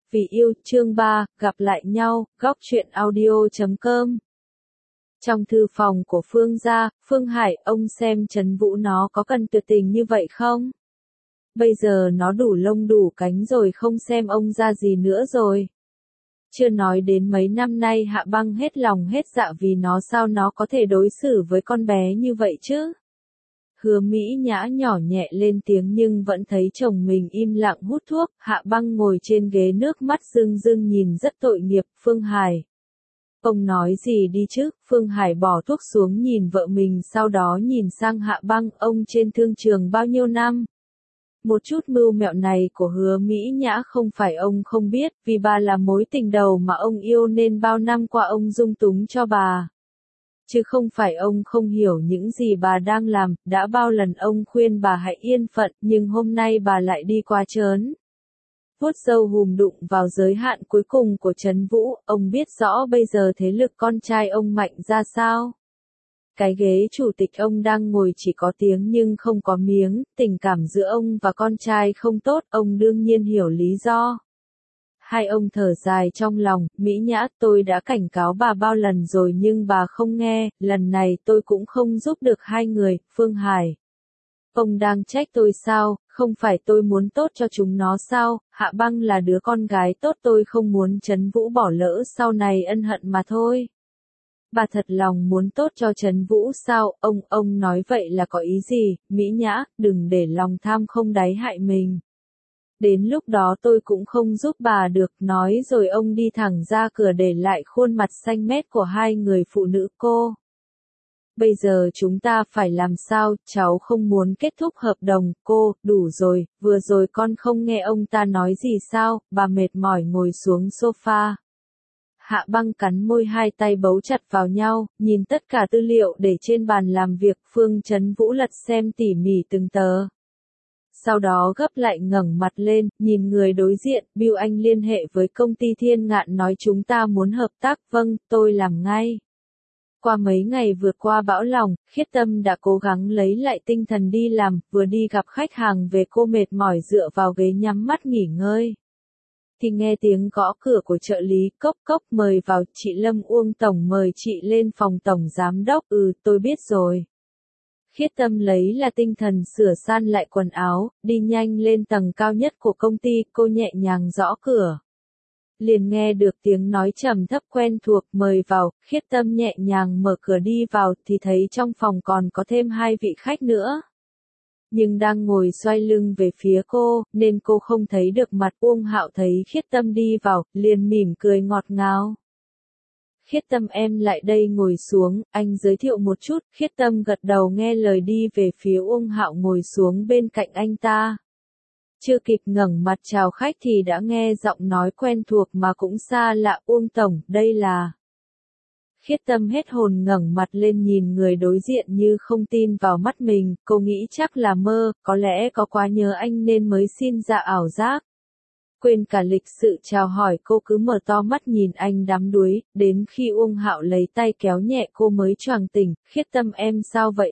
Vì yêu, chương 3, gặp lại nhau, góc truyện audio.com. Trong thư phòng của Phương gia, Phương Hải, ông xem Trấn Vũ nó có cần tuyệt tình như vậy không? Bây giờ nó đủ lông đủ cánh rồi, không xem ông ra gì nữa rồi. Chưa nói đến mấy năm nay Hạ Băng hết lòng hết dạ vì nó, sao nó có thể đối xử với con bé như vậy chứ? Hứa Mỹ Nhã nhỏ nhẹ lên tiếng nhưng vẫn thấy chồng mình im lặng hút thuốc. Hạ Băng ngồi trên ghế, nước mắt rưng rưng nhìn rất tội nghiệp. Phương Hải, ông nói gì đi chứ? Phương Hải bỏ thuốc xuống nhìn vợ mình, sau đó nhìn sang Hạ Băng. Ông trên thương trường bao nhiêu năm? Một chút mưu mẹo này của Hứa Mỹ Nhã không phải ông không biết, vì bà là mối tình đầu mà ông yêu nên bao năm qua ông dung túng cho bà. Chứ không phải ông không hiểu những gì bà đang làm. Đã bao lần ông khuyên bà hãy yên phận, nhưng hôm nay bà lại đi quá trớn. Vuốt râu hùm đụng vào giới hạn cuối cùng của Trấn Vũ. Ông biết rõ bây giờ thế lực con trai ông mạnh ra sao. Cái ghế chủ tịch ông đang ngồi chỉ có tiếng nhưng không có miếng. Tình cảm giữa ông và con trai không tốt, ông đương nhiên hiểu lý do. Hai ông thở dài trong lòng. Mỹ Nhã, tôi đã cảnh cáo bà bao lần rồi nhưng bà không nghe, lần này tôi cũng không giúp được hai người. Phương Hải, ông đang trách tôi sao? Không phải tôi muốn tốt cho chúng nó sao? Hạ Băng là đứa con gái tốt, tôi không muốn Trấn Vũ bỏ lỡ sau này ân hận mà thôi. Bà thật lòng muốn tốt cho Trấn Vũ sao? Ông nói vậy là có ý gì? Mỹ Nhã, đừng để lòng tham không đáy hại mình. Đến lúc đó tôi cũng không giúp bà được. Nói rồi ông đi thẳng ra cửa để lại khuôn mặt xanh mét của hai người phụ nữ. Cô, bây giờ chúng ta phải làm sao? Cháu không muốn kết thúc hợp đồng. Cô, đủ rồi, vừa rồi con không nghe ông ta nói gì sao? Bà mệt mỏi ngồi xuống sofa. Hạ Băng cắn môi, hai tay bấu chặt vào nhau, nhìn tất cả tư liệu để trên bàn làm việc. Phương Trấn Vũ lật xem tỉ mỉ từng tờ. Sau đó gấp lại ngẩng mặt lên, nhìn người đối diện. Bill, anh liên hệ với công ty Thiên Ngạn nói chúng ta muốn hợp tác. Vâng, tôi làm ngay. Qua mấy ngày vượt qua bão lòng, Khiết Tâm đã cố gắng lấy lại tinh thần đi làm. Vừa đi gặp khách hàng về, cô mệt mỏi dựa vào ghế nhắm mắt nghỉ ngơi. Thì nghe tiếng gõ cửa của trợ lý. Cốc cốc, mời vào. Chị Lâm, Uông tổng mời chị lên phòng tổng giám đốc. Tôi biết rồi. Khiết Tâm lấy là tinh thần sửa sang lại quần áo, đi nhanh lên tầng cao nhất của công ty. Cô nhẹ nhàng gõ cửa. Liền nghe được tiếng nói trầm thấp quen thuộc, mời vào. Khiết Tâm nhẹ nhàng mở cửa đi vào thì thấy trong phòng còn có thêm hai vị khách nữa. Nhưng đang ngồi xoay lưng về phía cô, nên cô không thấy được mặt. Uông Hạo thấy Khiết Tâm đi vào, liền mỉm cười ngọt ngào. Khiết Tâm, em lại đây ngồi xuống, anh giới thiệu một chút. Khiết Tâm gật đầu nghe lời đi về phía Uông Hạo ngồi xuống bên cạnh anh ta. Chưa kịp ngẩng mặt chào khách thì đã nghe giọng nói quen thuộc mà cũng xa lạ. Uông tổng, đây là... Khiết Tâm hết hồn ngẩng mặt lên nhìn người đối diện như không tin vào mắt mình. Cô nghĩ chắc là mơ, có lẽ có quá nhớ anh nên mới sinh ra ảo giác. Quên cả lịch sự chào hỏi, cô cứ mở to mắt nhìn anh đắm đuối, đến khi Uông Hạo lấy tay kéo nhẹ cô mới choàng tỉnh. Khiết Tâm, em sao vậy?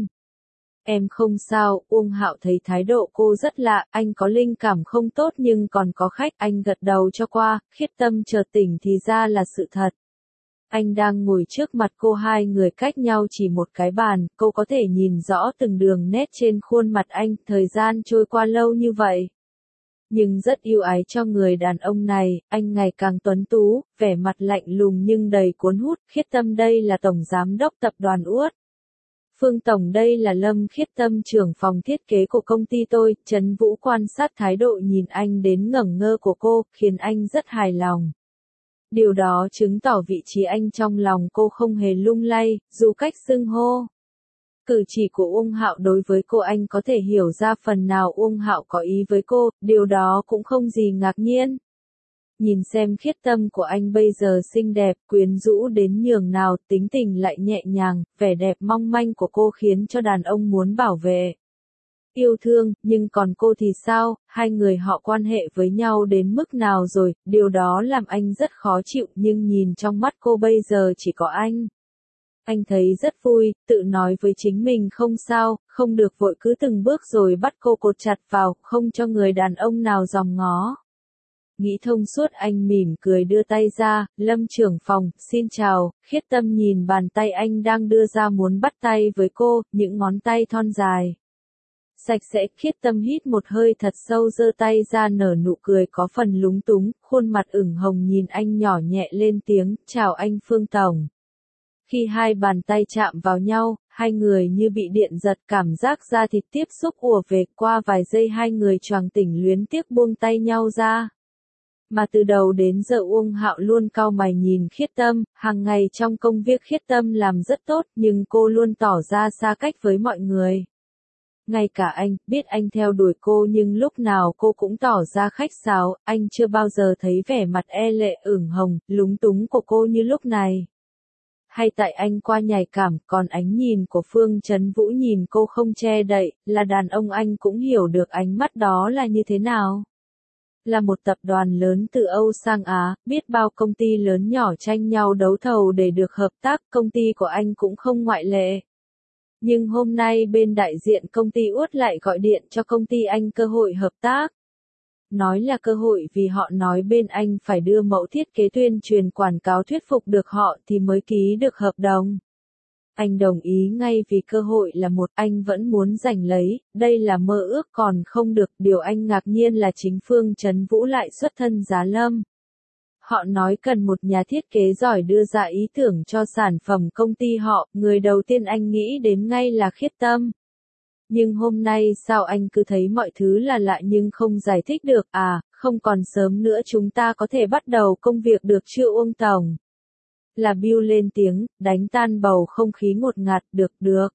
Em không sao. Uông Hạo thấy thái độ cô rất lạ, anh có linh cảm không tốt nhưng còn có khách. Anh gật đầu cho qua. Khiết Tâm chợt tỉnh thì ra là sự thật. Anh đang ngồi trước mặt cô, hai người cách nhau chỉ một cái bàn. Cô có thể nhìn rõ từng đường nét trên khuôn mặt anh. Thời gian trôi qua lâu như vậy, nhưng rất yêu ái cho người đàn ông này. Anh ngày càng tuấn tú, vẻ mặt lạnh lùng nhưng đầy cuốn hút. Khiết Tâm, đây là tổng giám đốc tập đoàn Uất. Phương tổng, đây là Lâm Khiết Tâm, trưởng phòng thiết kế của công ty tôi. Trấn Vũ quan sát thái độ nhìn anh đến ngẩn ngơ của cô, khiến anh rất hài lòng. Điều đó chứng tỏ vị trí anh trong lòng cô không hề lung lay, dù cách xưng hô, cử chỉ của Uông Hạo đối với cô anh có thể hiểu ra phần nào Uông Hạo có ý với cô, điều đó cũng không gì ngạc nhiên. Nhìn xem Khiết Tâm của anh bây giờ xinh đẹp, quyến rũ đến nhường nào, tính tình lại nhẹ nhàng, vẻ đẹp mong manh của cô khiến cho đàn ông muốn bảo vệ, yêu thương. Nhưng còn cô thì sao? Hai người họ quan hệ với nhau đến mức nào rồi? Điều đó làm anh rất khó chịu, nhưng nhìn trong mắt cô bây giờ chỉ có anh. Anh thấy rất vui, tự nói với chính mình không sao, không được vội, cứ từng bước rồi bắt cô cột chặt vào, không cho người đàn ông nào dòm ngó. Nghĩ thông suốt anh mỉm cười đưa tay ra, Lâm trưởng phòng, xin chào, Khiết Tâm nhìn bàn tay anh đang đưa ra muốn bắt tay với cô, những ngón tay thon dài. Sạch sẽ, Khiết Tâm hít một hơi thật sâu giơ tay ra nở nụ cười có phần lúng túng, khuôn mặt ửng hồng nhìn anh nhỏ nhẹ lên tiếng, chào anh Phương Tổng. Khi hai bàn tay chạm vào nhau, hai người như bị điện giật cảm giác da thịt tiếp xúc ùa về qua vài giây hai người choàng tỉnh luyến tiếc buông tay nhau ra. Mà từ đầu đến giờ Uông Hạo luôn cau mày nhìn Khiết Tâm, hàng ngày trong công việc Khiết Tâm làm rất tốt nhưng cô luôn tỏ ra xa cách với mọi người. Ngay cả anh, biết anh theo đuổi cô nhưng lúc nào cô cũng tỏ ra khách sáo, anh chưa bao giờ thấy vẻ mặt e lệ ửng hồng, lúng túng của cô như lúc này. Hay tại anh qua nhạy cảm, còn ánh nhìn của Phương Chấn Vũ nhìn cô không che đậy, là đàn ông anh cũng hiểu được ánh mắt đó là như thế nào. Là một tập đoàn lớn từ Âu sang Á, biết bao công ty lớn nhỏ tranh nhau đấu thầu để được hợp tác, công ty của anh cũng không ngoại lệ. Nhưng hôm nay bên đại diện công ty Uất lại gọi điện cho công ty anh cơ hội hợp tác. Nói là cơ hội vì họ nói bên anh phải đưa mẫu thiết kế tuyên truyền quảng cáo thuyết phục được họ thì mới ký được hợp đồng. Anh đồng ý ngay vì cơ hội là một anh vẫn muốn giành lấy, đây là mơ ước còn không được, điều anh ngạc nhiên là chính Phương Chấn Vũ lại xuất thân Giá Lâm. Họ nói cần một nhà thiết kế giỏi đưa ra ý tưởng cho sản phẩm công ty họ, người đầu tiên anh nghĩ đến ngay là Khiết Tâm. Nhưng hôm nay sao anh cứ thấy mọi thứ là lạ nhưng không giải thích được không còn sớm nữa chúng ta có thể bắt đầu công việc được chưa Uông Tổng? Là Bill lên tiếng, đánh tan bầu không khí ngột ngạt, được.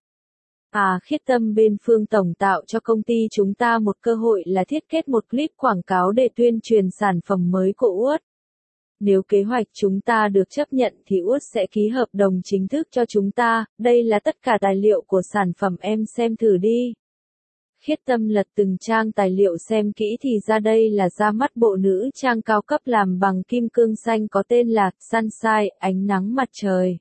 Khiết Tâm bên Phương Tổng tạo cho công ty chúng ta một cơ hội là thiết kế một clip quảng cáo để tuyên truyền sản phẩm mới của Uất. Nếu kế hoạch chúng ta được chấp nhận thì Uất sẽ ký hợp đồng chính thức cho chúng ta, đây là tất cả tài liệu của sản phẩm em xem thử đi. Khiết Tâm lật từng trang tài liệu xem kỹ thì ra đây là ra mắt bộ nữ trang cao cấp làm bằng kim cương xanh có tên là Sunshine, ánh nắng mặt trời.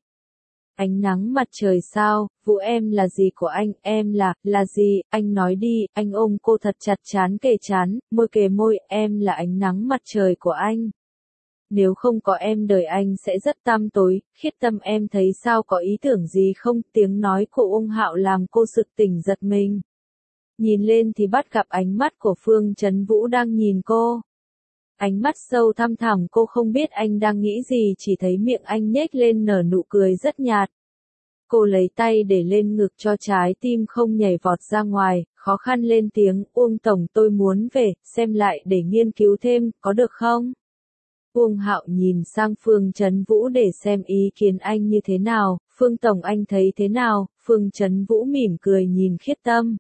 Ánh nắng mặt trời sao, Vũ em là gì của anh, em là gì, anh nói đi, anh ôm cô thật chặt chán kề chán, môi kề môi, em là ánh nắng mặt trời của anh. Nếu không có em đời anh sẽ rất tăm tối, Khiết Tâm em thấy sao có ý tưởng gì không, tiếng nói của Uông Hạo làm cô sực tỉnh giật mình. Nhìn lên thì bắt gặp ánh mắt của Phương Chấn Vũ đang nhìn cô. Ánh mắt sâu thăm thẳm cô không biết anh đang nghĩ gì chỉ thấy miệng anh nhếch lên nở nụ cười rất nhạt. Cô lấy tay để lên ngực cho trái tim không nhảy vọt ra ngoài, khó khăn lên tiếng, Uông Tổng tôi muốn về, xem lại để nghiên cứu thêm, có được không? Uông Hạo nhìn sang Phương Chấn Vũ để xem ý kiến anh như thế nào, Phương Tổng anh thấy thế nào, Phương Chấn Vũ mỉm cười nhìn Khiết Tâm.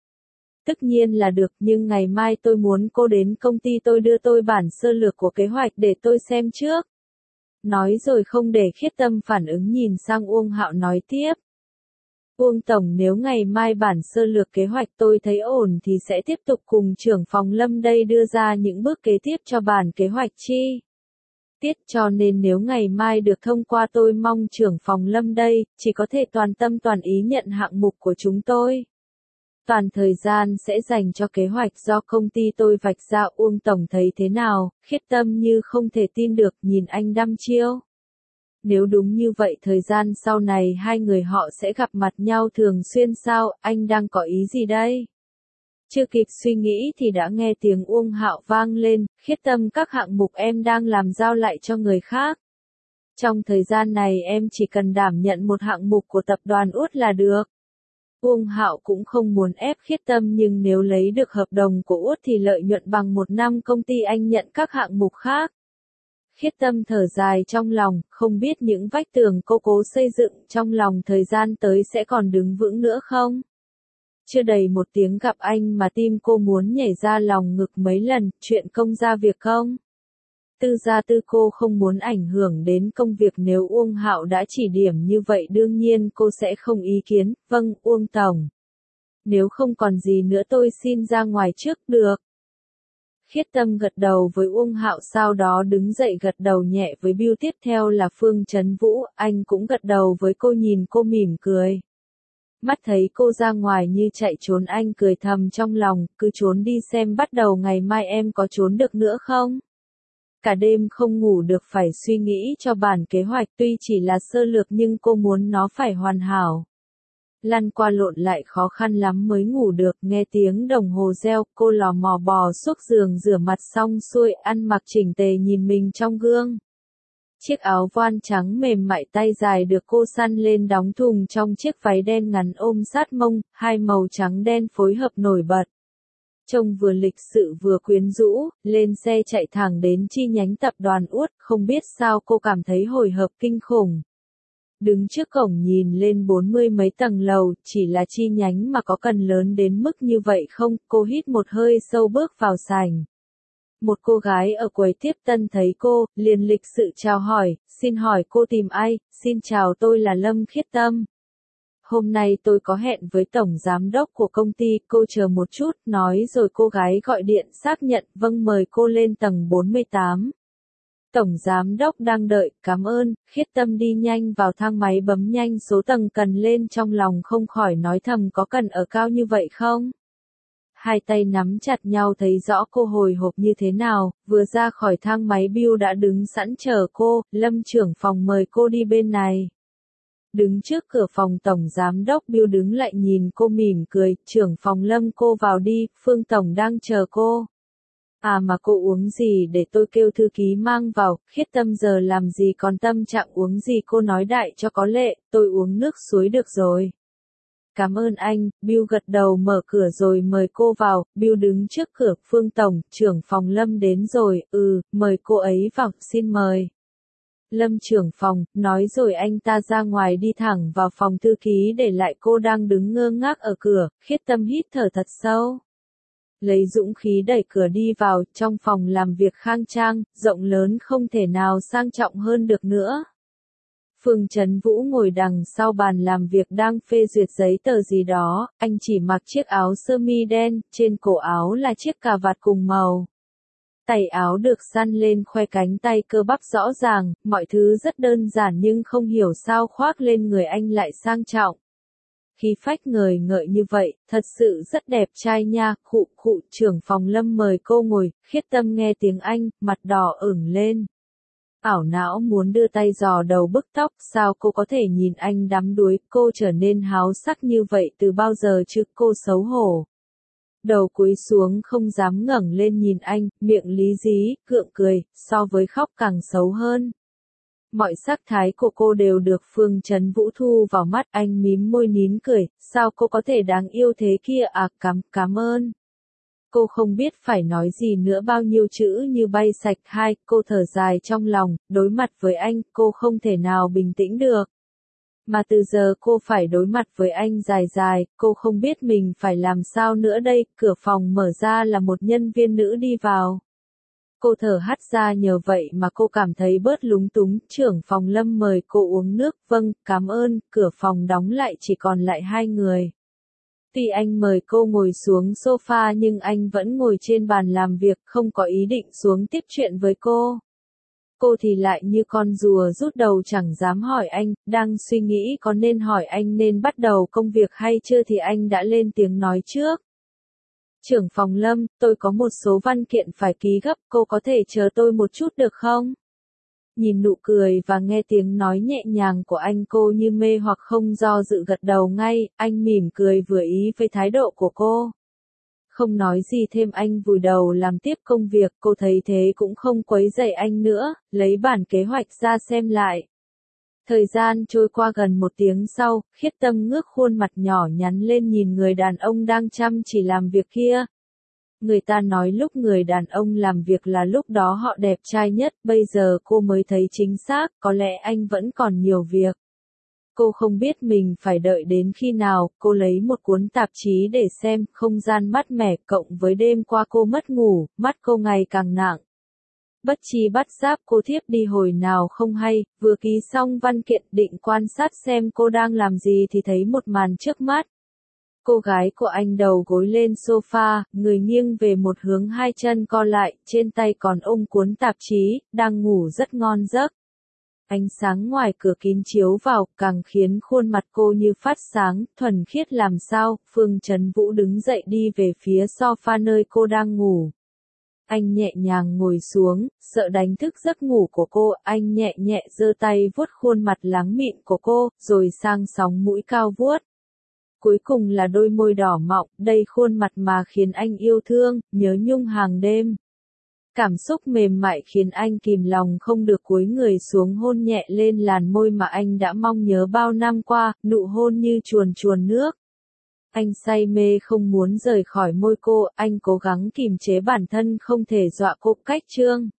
Tất nhiên là được nhưng ngày mai tôi muốn cô đến công ty tôi đưa tôi bản sơ lược của kế hoạch để tôi xem trước. Nói rồi không để Khiết Tâm phản ứng nhìn sang Uông Hạo nói tiếp. Uông Tổng nếu ngày mai bản sơ lược kế hoạch tôi thấy ổn thì sẽ tiếp tục cùng trưởng phòng Lâm đây đưa ra những bước kế tiếp cho bản kế hoạch chi tiết cho nên nếu ngày mai được thông qua tôi mong trưởng phòng Lâm đây chỉ có thể toàn tâm toàn ý nhận hạng mục của chúng tôi. Toàn thời gian sẽ dành cho kế hoạch do công ty tôi vạch ra. Uông Tổng thấy thế nào, Khiết Tâm như không thể tin được nhìn anh đăm chiêu. Nếu đúng như vậy thời gian sau này hai người họ sẽ gặp mặt nhau thường xuyên sao, anh đang có ý gì đây? Chưa kịp suy nghĩ thì đã nghe tiếng Uông Hạo vang lên, Khiết Tâm các hạng mục em đang làm giao lại cho người khác. Trong thời gian này em chỉ cần đảm nhận một hạng mục của tập đoàn Uất là được. Uông Hạo cũng không muốn ép Khiết Tâm nhưng nếu lấy được hợp đồng của Uất thì lợi nhuận bằng một năm công ty anh nhận các hạng mục khác. Khiết Tâm thở dài trong lòng, không biết những vách tường cô cố xây dựng trong lòng thời gian tới sẽ còn đứng vững nữa không? Chưa đầy một tiếng gặp anh mà tim cô muốn nhảy ra lòng ngực mấy lần, chuyện công ra việc không? Tư gia tư cô không muốn ảnh hưởng đến công việc nếu Uông Hạo đã chỉ điểm như vậy đương nhiên cô sẽ không ý kiến, vâng, Uông Tổng. Nếu không còn gì nữa tôi xin ra ngoài trước, được. Khiết Tâm gật đầu với Uông Hạo sau đó đứng dậy gật đầu nhẹ với Bill tiếp theo là Phương Chấn Vũ, anh cũng gật đầu với cô nhìn cô mỉm cười. Mắt thấy cô ra ngoài như chạy trốn anh cười thầm trong lòng, cứ trốn đi xem bắt đầu ngày mai em có trốn được nữa không? cả đêm không ngủ được phải suy nghĩ cho bản kế hoạch tuy chỉ là sơ lược nhưng cô muốn nó phải hoàn hảo. Lăn qua lộn lại khó khăn lắm mới ngủ được, nghe tiếng đồng hồ reo, cô lò mò bò xuống giường rửa mặt xong xuôi, ăn mặc chỉnh tề nhìn mình trong gương. Chiếc áo voan trắng mềm mại tay dài được cô săn lên đóng thùng trong chiếc váy đen ngắn ôm sát mông, hai màu trắng đen phối hợp nổi bật. Trông vừa lịch sự vừa quyến rũ, lên xe chạy thẳng đến chi nhánh tập đoàn Út, không biết sao cô cảm thấy hồi hộp kinh khủng. Đứng trước cổng nhìn lên 40 mấy tầng lầu, chỉ là chi nhánh mà có cần lớn đến mức như vậy không, cô hít một hơi sâu bước vào sảnh. Một cô gái ở quầy tiếp tân thấy cô, liền lịch sự chào hỏi, xin hỏi cô tìm ai, xin chào tôi là Lâm Khiết Tâm. Hôm nay tôi có hẹn với tổng giám đốc của công ty, cô chờ một chút, nói rồi cô gái gọi điện xác nhận, vâng mời cô lên tầng 48. Tổng giám đốc đang đợi, cảm ơn, Khiết Tâm đi nhanh vào thang máy bấm nhanh số tầng cần lên trong lòng không khỏi nói thầm có cần ở cao như vậy không? Hai tay nắm chặt nhau thấy rõ cô hồi hộp như thế nào, vừa ra khỏi thang máy Bill đã đứng sẵn chờ cô, Lâm trưởng phòng mời cô đi bên này. Đứng trước cửa phòng tổng giám đốc Bill đứng lại nhìn cô mỉm cười, trưởng phòng Lâm cô vào đi, Phương Tổng đang chờ cô. À mà cô uống gì để tôi kêu thư ký mang vào, Khiết Tâm giờ làm gì còn tâm trạng uống gì cô nói đại cho có lệ, tôi uống nước suối được rồi. Cảm ơn anh, Bill gật đầu mở cửa rồi mời cô vào, Bill đứng trước cửa, Phương Tổng, trưởng phòng Lâm đến rồi, mời cô ấy vào, xin mời. Lâm trưởng phòng, nói rồi anh ta ra ngoài đi thẳng vào phòng thư ký để lại cô đang đứng ngơ ngác ở cửa, Khiết Tâm hít thở thật sâu. Lấy dũng khí đẩy cửa đi vào, trong phòng làm việc khang trang, rộng lớn không thể nào sang trọng hơn được nữa. Phương Chấn Vũ ngồi đằng sau bàn làm việc đang phê duyệt giấy tờ gì đó, anh chỉ mặc chiếc áo sơ mi đen, trên cổ áo là chiếc cà vạt cùng màu. Tay áo được săn lên khoe cánh tay cơ bắp rõ ràng, mọi thứ rất đơn giản nhưng không hiểu sao khoác lên người anh lại sang trọng. Khí phách ngời ngợi như vậy, thật sự rất đẹp trai nha, khụ, trưởng phòng Lâm mời cô ngồi, Khiết Tâm nghe tiếng Anh, mặt đỏ ửng lên. Ảo não muốn đưa tay dò đầu bức tóc, sao cô có thể nhìn anh đắm đuối, cô trở nên háo sắc như vậy từ bao giờ chứ, cô xấu hổ. Đầu cúi xuống không dám ngẩng lên nhìn anh, miệng lý dí, gượng cười, so với khóc càng xấu hơn. Mọi sắc thái của cô đều được Phương Chấn Vũ thu vào mắt, anh mím môi nín cười, sao cô có thể đáng yêu thế kia à, cảm ơn. Cô không biết phải nói gì nữa, bao nhiêu chữ như bay sạch. Cô thở dài trong lòng, đối mặt với anh, cô không thể nào bình tĩnh được. Mà từ giờ cô phải đối mặt với anh dài, cô không biết mình phải làm sao nữa đây, cửa phòng mở ra là một nhân viên nữ đi vào. Cô thở hắt ra, nhờ vậy mà cô cảm thấy bớt lúng túng, trưởng phòng Lâm mời cô uống nước, vâng, cảm ơn, cửa phòng đóng lại chỉ còn lại hai người. Tuy anh mời cô ngồi xuống sofa nhưng anh vẫn ngồi trên bàn làm việc, không có ý định xuống tiếp chuyện với cô. Cô thì lại như con rùa rút đầu chẳng dám hỏi anh, đang suy nghĩ có nên hỏi anh nên bắt đầu công việc hay chưa thì anh đã lên tiếng nói trước. Trưởng phòng Lâm, tôi có một số văn kiện phải ký gấp, cô có thể chờ tôi một chút được không? Nhìn nụ cười và nghe tiếng nói nhẹ nhàng của anh, cô như mê hoặc không do dự gật đầu ngay, anh mỉm cười vừa ý với thái độ của cô. Không nói gì thêm anh vùi đầu làm tiếp công việc, cô thấy thế cũng không quấy rầy anh nữa, lấy bản kế hoạch ra xem lại. Thời gian trôi qua gần 1 tiếng sau, Khiết Tâm ngước khuôn mặt nhỏ nhắn lên nhìn người đàn ông đang chăm chỉ làm việc kia. Người ta nói lúc người đàn ông làm việc là lúc đó họ đẹp trai nhất, bây giờ cô mới thấy chính xác, có lẽ anh vẫn còn nhiều việc. Cô không biết mình phải đợi đến khi nào, cô lấy một cuốn tạp chí để xem, không gian mát mẻ cộng với đêm qua cô mất ngủ, mắt cô ngày càng nặng. Bất chi bất giác cô thiếp đi hồi nào không hay, vừa ký xong văn kiện định quan sát xem cô đang làm gì thì thấy một màn trước mắt. Cô gái của anh đầu gối lên sofa, người nghiêng về một hướng, hai chân co lại, trên tay còn ôm cuốn tạp chí, đang ngủ rất ngon giấc. Ánh sáng ngoài cửa kín chiếu vào, càng khiến khuôn mặt cô như phát sáng, thuần khiết làm sao. Phương Chấn Vũ đứng dậy đi về phía sofa nơi cô đang ngủ. Anh nhẹ nhàng ngồi xuống, sợ đánh thức giấc ngủ của cô, anh nhẹ nhẹ giơ tay vuốt khuôn mặt láng mịn của cô, rồi sang sóng mũi cao vuốt. Cuối cùng là đôi môi đỏ mọng, đây khuôn mặt mà khiến anh yêu thương, nhớ nhung hàng đêm. Cảm xúc mềm mại khiến anh kìm lòng không được cúi người xuống hôn nhẹ lên làn môi mà anh đã mong nhớ bao năm qua, nụ hôn như chuồn chuồn nước. Anh say mê không muốn rời khỏi môi cô, anh cố gắng kìm chế bản thân không thể dọa cô cách trương.